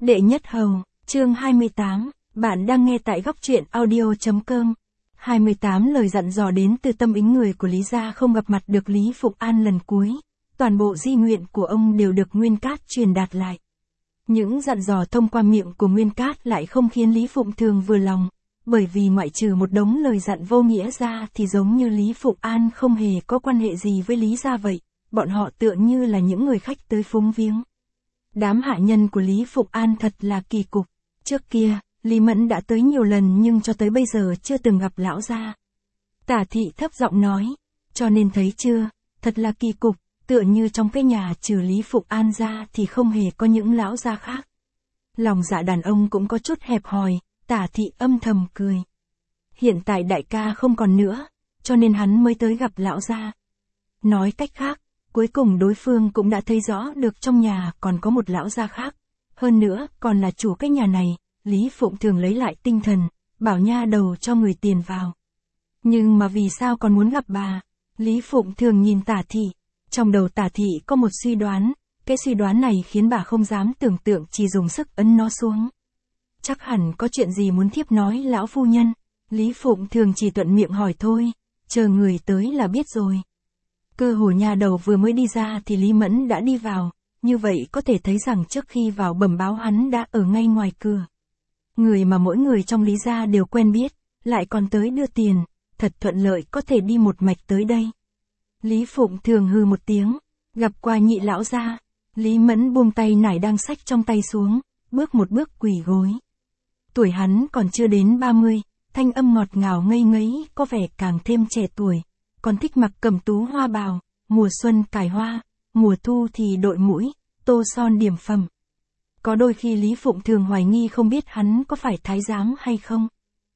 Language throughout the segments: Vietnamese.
Đệ nhất hầu, chương 28, bạn đang nghe tại góc truyện audio.com. 28 lời dặn dò đến từ tâm ý người của Lý gia không gặp mặt được Lý Phụng An lần cuối. Toàn bộ di nguyện của ông đều được Nguyên Cát truyền đạt lại. Những dặn dò thông qua miệng của Nguyên Cát lại không khiến Lý Phụng Thường vừa lòng, bởi vì ngoại trừ một đống lời dặn vô nghĩa ra thì giống như Lý Phụng An không hề có quan hệ gì với Lý gia vậy, bọn họ tựa như là những người khách tới phúng viếng. Đám hạ nhân của Lý Phụng An thật là kỳ cục. Trước kia, Lý Mẫn đã tới nhiều lần nhưng cho tới bây giờ chưa từng gặp lão gia. Tả thị thấp giọng nói, cho nên thấy chưa, thật là kỳ cục, tựa như trong cái nhà trừ Lý Phụng An ra thì không hề có những lão gia khác. Lòng dạ đàn ông cũng có chút hẹp hòi, Tả thị âm thầm cười. Hiện tại đại ca không còn nữa, cho nên hắn mới tới gặp lão gia. Nói cách khác, cuối cùng đối phương cũng đã thấy rõ được trong nhà còn có một lão gia khác. Hơn nữa, còn là chủ cái nhà này, Lý Phụng Thường lấy lại tinh thần, bảo nha đầu cho người tiền vào. Nhưng mà vì sao còn muốn gặp bà? Lý Phụng Thường nhìn Tả thị. Trong đầu Tả thị có một suy đoán, cái suy đoán này khiến bà không dám tưởng tượng, chỉ dùng sức ấn nó xuống. Chắc hẳn có chuyện gì muốn thiếp nói lão phu nhân. Lý Phụng Thường chỉ thuận miệng hỏi thôi, chờ người tới là biết rồi. Cơ hồ nha đầu vừa mới đi ra thì Lý Mẫn đã đi vào, như vậy có thể thấy rằng trước khi vào bẩm báo hắn đã ở ngay ngoài cửa. Người mà mỗi người trong Lý gia đều quen biết, lại còn tới đưa tiền, thật thuận lợi có thể đi một mạch tới đây. Lý Phụng Thường hừ một tiếng, gặp qua nhị lão gia. Lý Mẫn buông tay nải đang xách trong tay xuống, bước một bước quỳ gối. Tuổi hắn còn chưa đến 30, thanh âm ngọt ngào ngây ngấy, có vẻ càng thêm trẻ tuổi. Còn thích mặc cẩm tú hoa bào, mùa xuân cài hoa, mùa thu thì đội mũi, tô son điểm phẩm. Có đôi khi Lý Phụng Thường hoài nghi không biết hắn có phải thái giám hay không.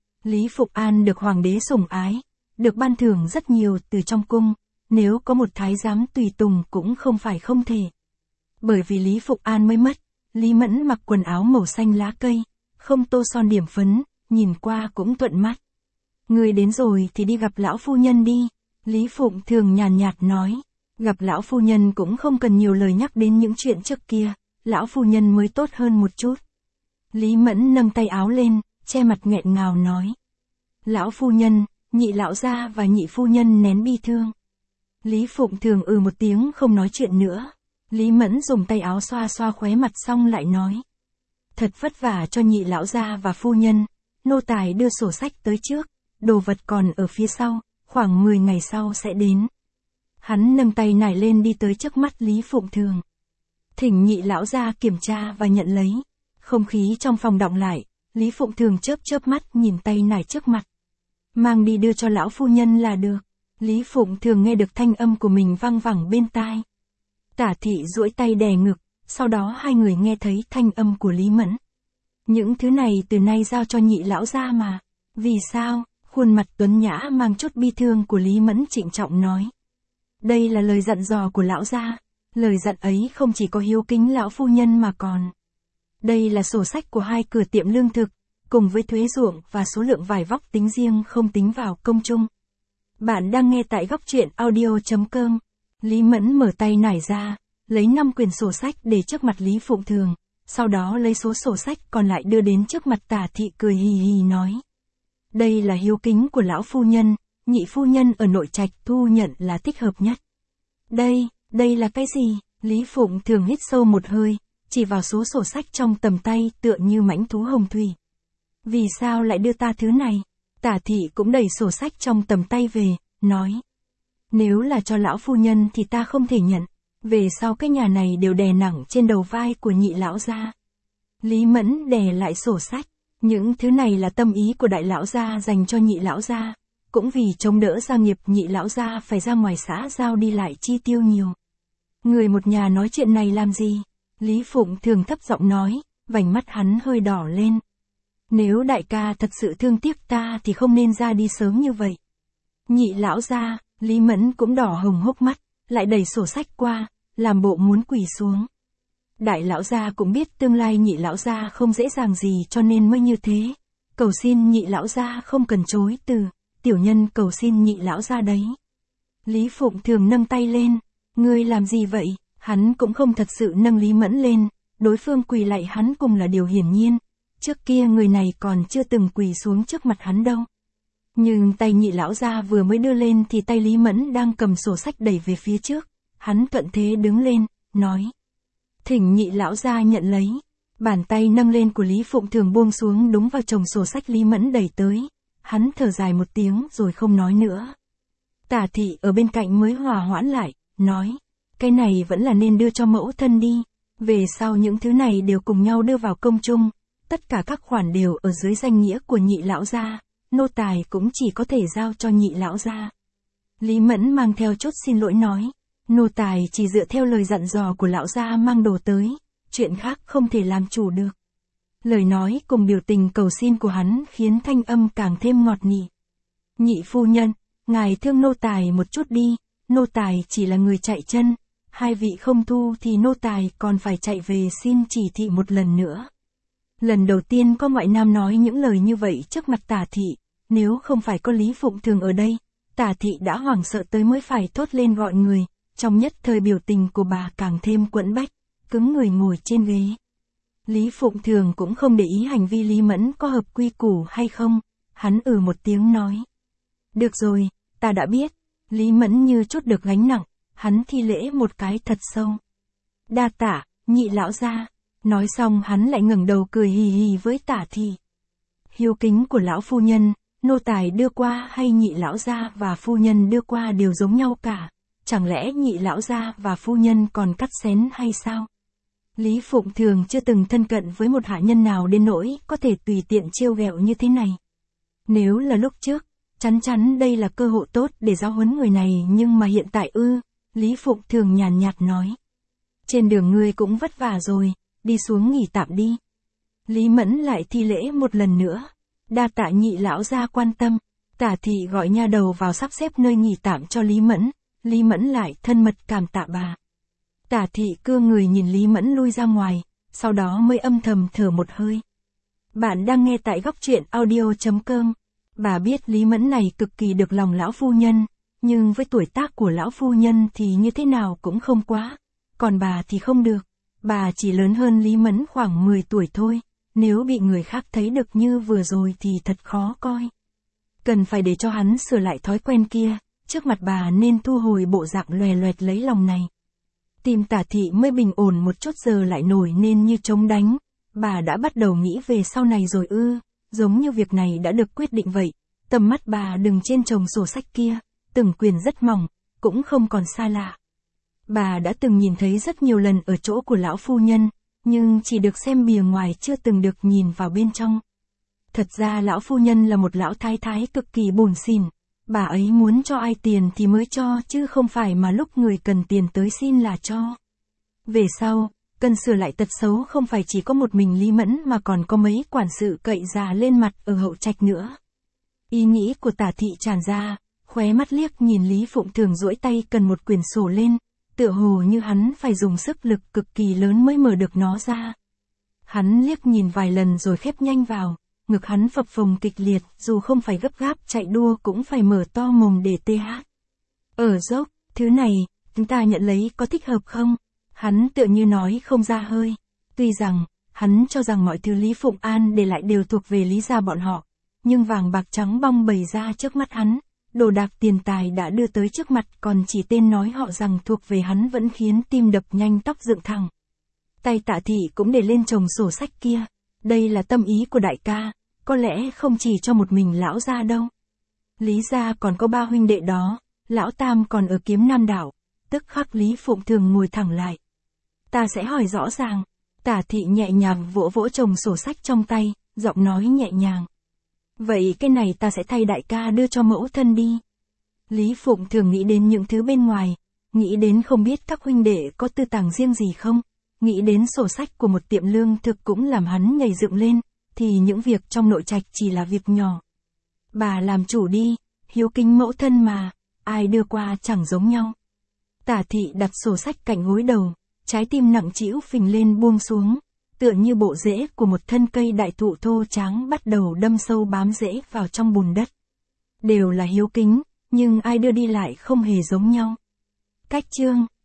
Lý Phụng An được hoàng đế sủng ái, được ban thưởng rất nhiều từ trong cung, nếu có một thái giám tùy tùng cũng không phải không thể. Bởi vì Lý Phụng An mới mất, Lý Mẫn mặc quần áo màu xanh lá cây, không tô son điểm phấn, nhìn qua cũng thuận mắt. Người đến rồi thì đi gặp lão phu nhân đi. Lý Phụng Thường nhàn nhạt nói, gặp lão phu nhân cũng không cần nhiều lời nhắc đến những chuyện trước kia, lão phu nhân mới tốt hơn một chút. Lý Mẫn nâng tay áo lên, che mặt nghẹn ngào nói. Lão phu nhân, nhị lão gia và nhị phu nhân nén bi thương. Lý Phụng Thường một tiếng không nói chuyện nữa. Lý Mẫn dùng tay áo xoa xoa khóe mặt xong lại nói. Thật vất vả cho nhị lão gia và phu nhân, nô tài đưa sổ sách tới trước, đồ vật còn ở phía sau. Khoảng 10 ngày sau sẽ đến. Hắn nâng tay nải lên đi tới trước mắt Lý Phụng Thường. Thỉnh nhị lão ra kiểm tra và nhận lấy. Không khí trong phòng đọng lại, Lý Phụng Thường chớp chớp mắt nhìn tay nải trước mặt. Mang đi đưa cho lão phu nhân là được. Lý Phụng Thường nghe được thanh âm của mình vang vẳng bên tai. Tả thị duỗi tay đè ngực, sau đó hai người nghe thấy thanh âm của Lý Mẫn. Những thứ này từ nay giao cho nhị lão ra mà. Vì sao? Khuôn mặt tuấn nhã mang chút bi thương của Lý Mẫn trịnh trọng nói. Đây là lời dặn dò của lão gia. Lời dặn ấy không chỉ có hiếu kính lão phu nhân mà còn. Đây là sổ sách của hai cửa tiệm lương thực, cùng với thuế ruộng và số lượng vải vóc tính riêng không tính vào công chung. Bạn đang nghe tại góc truyện audio.com. Lý Mẫn mở tay nải ra, lấy 5 quyển sổ sách để trước mặt Lý Phụng Thường, sau đó lấy số sổ sách còn lại đưa đến trước mặt Tả thị cười hì hì nói. Đây là hiếu kính của lão phu nhân, nhị phu nhân ở nội trạch thu nhận là thích hợp nhất. Đây là cái gì? Lý Phụng Thường hít sâu một hơi, chỉ vào số sổ sách trong tầm tay tựa như mãnh thú hồng thủy. Vì sao lại đưa ta thứ này? Tả thị cũng đẩy sổ sách trong tầm tay về, nói. Nếu là cho lão phu nhân thì ta không thể nhận, về sau cái nhà này đều đè nặng trên đầu vai của nhị lão gia. Lý Mẫn đè lại sổ sách. Những thứ này là tâm ý của đại lão gia dành cho nhị lão gia, cũng vì chống đỡ gia nghiệp nhị lão gia phải ra ngoài xã giao đi lại chi tiêu nhiều. Người một nhà nói chuyện này làm gì? Lý Phụng Thường thấp giọng nói, vành mắt hắn hơi đỏ lên. Nếu đại ca thật sự thương tiếc ta thì không nên ra đi sớm như vậy. Nhị lão gia, Lý Mẫn cũng đỏ hồng hốc mắt, lại đẩy sổ sách qua, làm bộ muốn quỳ xuống. Đại lão gia cũng biết tương lai nhị lão gia không dễ dàng gì cho nên mới như thế. Cầu xin nhị lão gia không cần chối từ, tiểu nhân cầu xin nhị lão gia đấy. Lý Phụng Thường nâng tay lên, ngươi làm gì vậy? Hắn cũng không thật sự nâng Lý Mẫn lên, đối phương quỳ lạy hắn cùng là điều hiển nhiên, trước kia người này còn chưa từng quỳ xuống trước mặt hắn đâu. Nhưng tay Nhị lão gia vừa mới đưa lên thì tay Lý Mẫn đang cầm sổ sách đẩy về phía trước, hắn thuận thế đứng lên, nói. Thỉnh Nhị lão gia nhận lấy, bàn tay nâng lên của Lý Phụng Thường buông xuống đúng vào chồng sổ sách Lý Mẫn đẩy tới, hắn thở dài một tiếng rồi không nói nữa. Tả thị ở bên cạnh mới hòa hoãn lại, nói, cái này vẫn là nên đưa cho mẫu thân đi, về sau những thứ này đều cùng nhau đưa vào công chung, tất cả các khoản đều ở dưới danh nghĩa của Nhị lão gia, nô tài cũng chỉ có thể giao cho Nhị lão gia. Lý Mẫn mang theo chút xin lỗi nói, nô tài chỉ dựa theo lời dặn dò của lão gia mang đồ tới, chuyện khác không thể làm chủ được. Lời nói cùng biểu tình cầu xin của hắn khiến thanh âm càng thêm ngọt nị. Nhị phu nhân, ngài thương nô tài một chút đi, nô tài chỉ là người chạy chân, hai vị không thu thì nô tài còn phải chạy về xin chỉ thị một lần nữa. Lần đầu tiên có ngoại nam nói những lời như vậy trước mặt Tả thị, nếu không phải có Lý Phụng Thường ở đây, Tả thị đã hoảng sợ tới mới phải thốt lên gọi người, trong nhất thời biểu tình của bà càng thêm quẫn bách, cứng người ngồi trên ghế. Lý Phụng Thường cũng không để ý hành vi Lý Mẫn có hợp quy củ hay không, hắn một tiếng nói. Được rồi, ta đã biết. Lý Mẫn như chút được gánh nặng, hắn thi lễ một cái thật sâu. Đa tạ, Nhị lão gia. Nói xong hắn lại ngẩng đầu cười hì hì với Tả thị. Hiếu kính của lão phu nhân, nô tài đưa qua hay Nhị lão gia và phu nhân đưa qua đều giống nhau cả, chẳng lẽ Nhị lão gia và phu nhân còn cắt xén hay sao? Lý Phụng Thường chưa từng thân cận với một hạ nhân nào đến nỗi có thể tùy tiện trêu ghẹo như thế này. Nếu là lúc trước, chắn chắn đây là cơ hội tốt để giáo huấn người này, nhưng mà hiện tại Lý Phụng Thường nhàn nhạt nói. Trên đường ngươi cũng vất vả rồi, đi xuống nghỉ tạm đi. Lý Mẫn lại thi lễ một lần nữa. Đa tạ Nhị lão gia quan tâm. Tả thị gọi nha đầu vào sắp xếp nơi nghỉ tạm cho Lý Mẫn. Lý Mẫn lại thân mật cảm tạ bà. Tả thị cưa người nhìn Lý Mẫn lui ra ngoài, sau đó mới âm thầm thở một hơi. Bạn đang nghe tại góc truyện audio.com. Bà biết Lý Mẫn này cực kỳ được lòng lão phu nhân, nhưng với tuổi tác của lão phu nhân thì như thế nào cũng không quá. Còn bà thì không được. Bà chỉ lớn hơn Lý Mẫn khoảng 10 tuổi thôi, nếu bị người khác thấy được như vừa rồi thì thật khó coi. Cần phải để cho hắn sửa lại thói quen kia, trước mặt bà nên thu hồi bộ dạng loè loẹt lấy lòng này. Tim Tả thị mới bình ổn một chút giờ lại nổi nên như trống đánh, bà đã bắt đầu nghĩ về sau này rồi giống như việc này đã được quyết định vậy, tầm mắt bà đừng trên chồng sổ sách kia, từng quyền rất mỏng, cũng không còn xa lạ. Bà đã từng nhìn thấy rất nhiều lần ở chỗ của lão phu nhân, nhưng chỉ được xem bìa ngoài chưa từng được nhìn vào bên trong. Thật ra lão phu nhân là một lão thái thái cực kỳ bồn xỉn, bà ấy muốn cho ai tiền thì mới cho chứ không phải mà lúc người cần tiền tới xin là cho. Về sau, cần sửa lại tật xấu không phải chỉ có một mình Lý Mẫn mà còn có mấy quản sự cậy già lên mặt ở hậu trạch nữa. Ý nghĩ của Tả thị tràn ra, khóe mắt liếc nhìn Lý Phụng Thường duỗi tay cần một quyển sổ lên, tựa hồ như hắn phải dùng sức lực cực kỳ lớn mới mở được nó ra. Hắn liếc nhìn vài lần rồi khép nhanh vào, ngực hắn phập phồng kịch liệt, dù không phải gấp gáp chạy đua cũng phải mở to mồm để tê hát. Ở dốc, thứ này, chúng ta nhận lấy có thích hợp không? Hắn tựa như nói không ra hơi. Tuy rằng, hắn cho rằng mọi thứ Lý Phụng An để lại đều thuộc về Lý gia bọn họ, nhưng vàng bạc trắng bong bày ra trước mắt hắn, đồ đạc tiền tài đã đưa tới trước mặt còn chỉ tên nói họ rằng thuộc về hắn vẫn khiến tim đập nhanh tóc dựng thẳng. Tay Tả thị cũng để lên chồng sổ sách kia. Đây là tâm ý của đại ca, có lẽ không chỉ cho một mình lão gia đâu. Lý gia còn có 3 huynh đệ đó, lão tam còn ở Kiếm Nam đảo, tức khắc Lý Phụng Thường ngồi thẳng lại. Ta sẽ hỏi rõ ràng. Tả thị nhẹ nhàng vỗ vỗ chồng sổ sách trong tay, giọng nói nhẹ nhàng. Vậy cái này ta sẽ thay đại ca đưa cho mẫu thân đi. Lý Phụng Thường nghĩ đến những thứ bên ngoài, nghĩ đến không biết các huynh đệ có tư tàng riêng gì không, nghĩ đến sổ sách của một tiệm lương thực cũng làm hắn nhảy dựng lên, thì những việc trong nội trạch chỉ là việc nhỏ. Bà làm chủ đi, hiếu kính mẫu thân mà, ai đưa qua chẳng giống nhau. Tả thị đặt sổ sách cạnh gối đầu, trái tim nặng trĩu phình lên buông xuống, tựa như bộ rễ của một thân cây đại thụ thô tráng bắt đầu đâm sâu bám rễ vào trong bùn đất. Đều là hiếu kính, nhưng ai đưa đi lại không hề giống nhau. Cách chương